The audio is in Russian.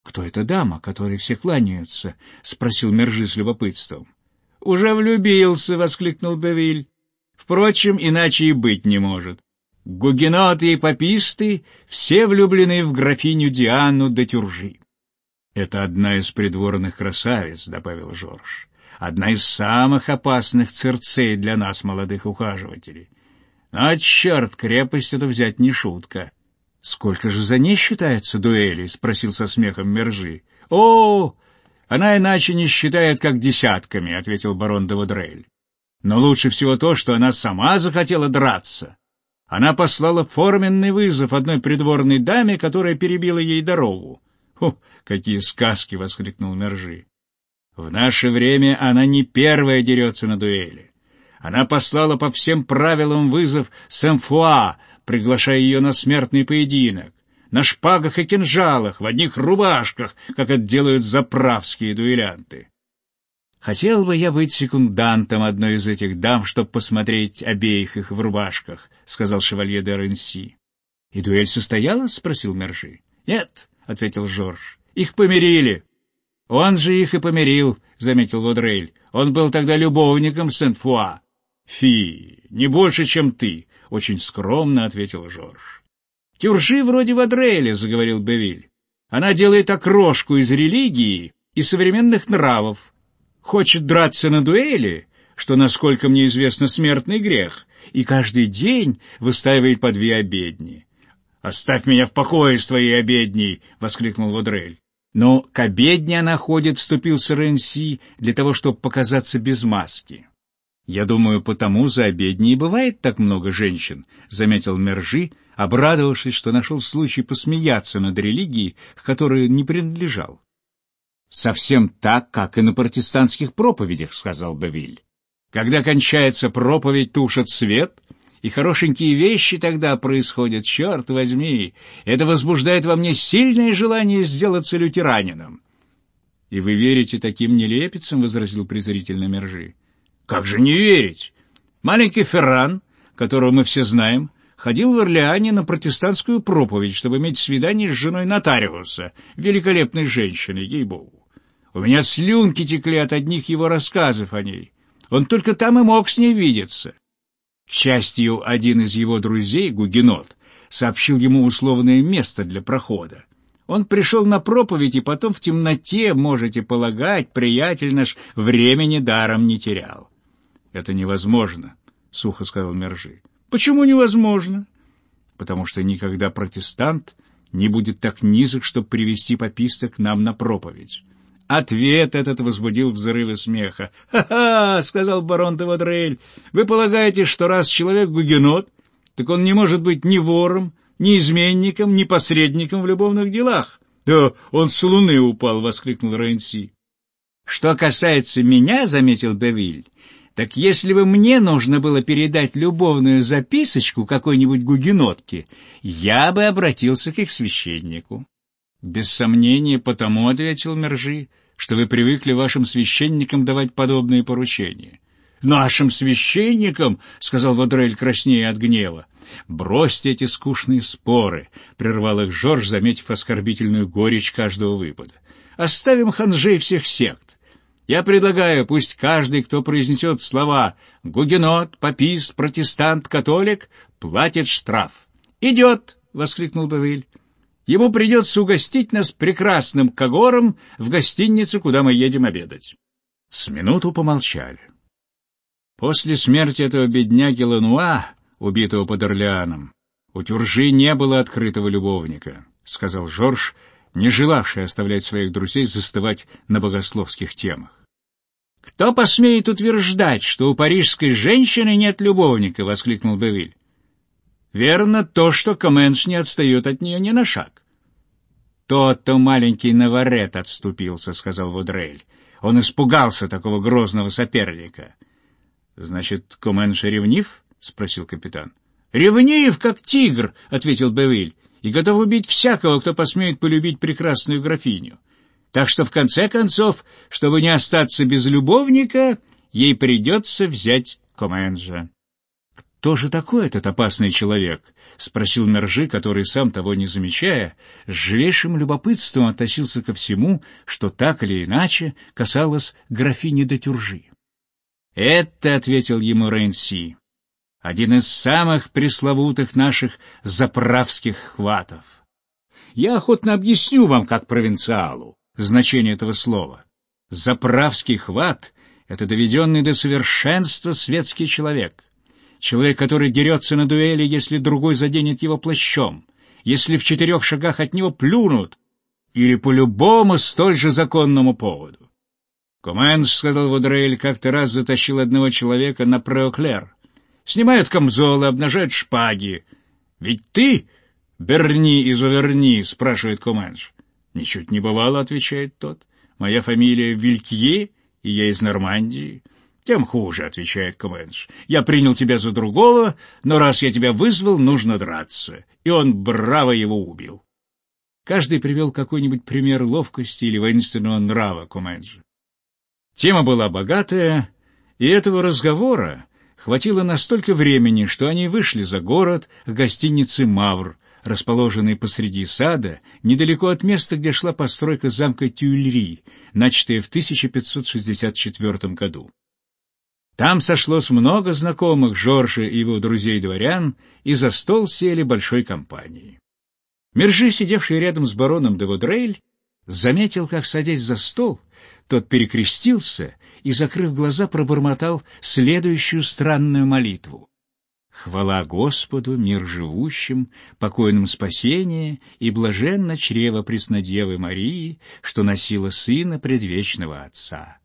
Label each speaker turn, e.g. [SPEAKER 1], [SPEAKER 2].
[SPEAKER 1] «Кто эта дама, которой все кланяются?» — спросил Мержи с любопытством. «Уже влюбился!» — воскликнул Бевиль. «Впрочем, иначе и быть не может. Гугеноты и паписты все влюблены в графиню Диану де Тюржи». «Это одна из придворных красавиц», — добавил Жорж. «Одна из самых опасных Цирцей для нас, молодых ухаживателей. Но, черт, крепость это взять не шутка». «Сколько же за ней считается дуэлей?» — спросил со смехом Мержи. «О, она иначе не считает, как десятками», — ответил барон де Вадрель. «Но лучше всего то, что она сама захотела драться. Она послала форменный вызов одной придворной даме, которая перебила ей дорогу». «Хо, какие сказки!» — воскликнул Мержи. «В наше время она не первая дерется на дуэли. Она послала по всем правилам вызов Сен-Фуа, приглашая ее на смертный поединок, на шпагах и кинжалах, в одних рубашках, как это делают заправские дуэлянты. Хотел бы я быть секундантом одной из этих дам, чтобы посмотреть обеих их в рубашках», — сказал шевалье де Ренси. «И дуэль состоялась?» — спросил Мержи. «Нет», — ответил Жорж, — «их помирили». «Он же их и помирил», — заметил Вадрель. «Он был тогда любовником Сен-Фуа». «Фи, не больше, чем ты», — очень скромно ответил Жорж. «Тюржи вроде Вадреля», — заговорил Бевиль. «Она делает окрошку из религии и современных нравов. Хочет драться на дуэли, что, насколько мне известно, смертный грех, и каждый день выстаивает по 2 обедни». «Оставь меня в покое с твоей обедней!» — воскликнул Вадрель. «Но к обедне она ходит», — вступился Ренси, — «для того, чтобы показаться без маски». «Я думаю, потому за обедней и бывает так много женщин», — заметил Мержи, обрадовавшись, что нашел случай посмеяться над религией, к которой не принадлежал. «Совсем так, как и на протестантских проповедях», — сказал Бевиль. «Когда кончается проповедь, тушат свет, и хорошенькие вещи тогда происходят, черт возьми. Это возбуждает во мне сильное желание сделаться лютеранином». «И вы верите таким нелепицам?» — возразил презрительно Мержи. «Как же не верить? Маленький Ферран, которого мы все знаем, ходил в Орлеане на протестантскую проповедь, чтобы иметь свидание с женой нотариуса, великолепной женщиной, ей-богу. У меня слюнки текли от одних его рассказов о ней. Он только там и мог с ней видеться». К счастью, один из его друзей, гугенот, сообщил ему условное место для прохода. Он пришел на проповедь, и потом в темноте, можете полагать, приятель наш времени даром не терял. «Это невозможно», — сухо сказал Мержи. «Почему невозможно?» «Потому что никогда протестант не будет так низок, чтобы привести паписта к нам на проповедь». Ответ этот возбудил взрывы смеха. «Ха-ха!» — сказал барон де Вадрель. «Вы полагаете, что раз человек гугенот, так он не может быть ни вором, ни изменником, ни посредником в любовных делах?» «Да он с луны упал!» — воскликнул Ренси. «Что касается меня, — заметил Бевиль, — так если бы мне нужно было передать любовную записочку какой-нибудь гугенотке, я бы обратился к их священнику». «Без сомнения, потому, — ответил Мержи, — что вы привыкли вашим священникам давать подобные поручения». «Нашим священникам, — сказал Вадрель, краснея от гнева. — Бросьте эти скучные споры, — прервал их Жорж, заметив оскорбительную горечь каждого выпада. — Оставим ханжей всех сект. Я предлагаю, пусть каждый, кто произнесет слова «гугенот», «папист», «протестант», «католик», платит штраф. «Идет!» — воскликнул Бевиль. «Ему придется угостить нас прекрасным когором в гостинице, куда мы едем обедать». С минуту помолчали. После смерти этого бедняги Лануа, убитого под Орлеаном, у Тюржи не было открытого любовника, — сказал Жорж, не желавший оставлять своих друзей застывать на богословских темах. «Кто посмеет утверждать, что у парижской женщины нет любовника?» — воскликнул Бевиль. «Верно то, что Коменш не отстает от нее ни на шаг». «То-то маленький Наварет отступился», — сказал Вадрель. «Он испугался такого грозного соперника». «Значит, Коменш ревнив?» — спросил капитан. «Ревнив, как тигр», — ответил Бевиль, «и готов убить всякого, кто посмеет полюбить прекрасную графиню. Так что, в конце концов, чтобы не остаться без любовника, ей придется взять Коменжа». «Кто же такой этот опасный человек?» — спросил Мержи, который, сам того не замечая, с живейшим любопытством относился ко всему, что так или иначе касалось графини де Тюржи. «Это, — ответил ему Рейнси, — один из самых пресловутых наших заправских хватов. Я охотно объясню вам, как провинциалу, значение этого слова. Заправский хват — это доведенный до совершенства светский человек. Человек, который дерется на дуэли, если другой заденет его плащом, если в 4 шагах от него плюнут, или по любому столь же законному поводу. Коменш, — сказал Вадрель, — как-то раз затащил одного человека на Преоклер. Снимают камзолы, обнажают шпаги. «Ведь ты, Берни из Оверни?» — спрашивает Коменш. «Ничуть не бывало», — отвечает тот. «Моя фамилия Вилькье, и я из Нормандии». «Тем хуже», — отвечает Коменш. «Я принял тебя за другого, но раз я тебя вызвал, нужно драться». И он браво его убил. Каждый привел какой-нибудь пример ловкости или воинственного нрава Коменджа. Тема была богатая, и этого разговора хватило на столько времени, что они вышли за город к гостинице «Мавр», расположенной посреди сада, недалеко от места, где шла постройка замка Тюильри, начатая в 1564 году. Там сошлось много знакомых Жоржа и его друзей-дворян, и за стол сели большой компанией. Мержи, сидевший рядом с бароном де Вадрель, заметил, как, садясь за стол, тот перекрестился и, закрыв глаза, пробормотал следующую странную молитву: «Хвала Господу, мир живущим, покойным спасение и блаженно чрево Преснодевы Марии, что носила Сына Предвечного Отца».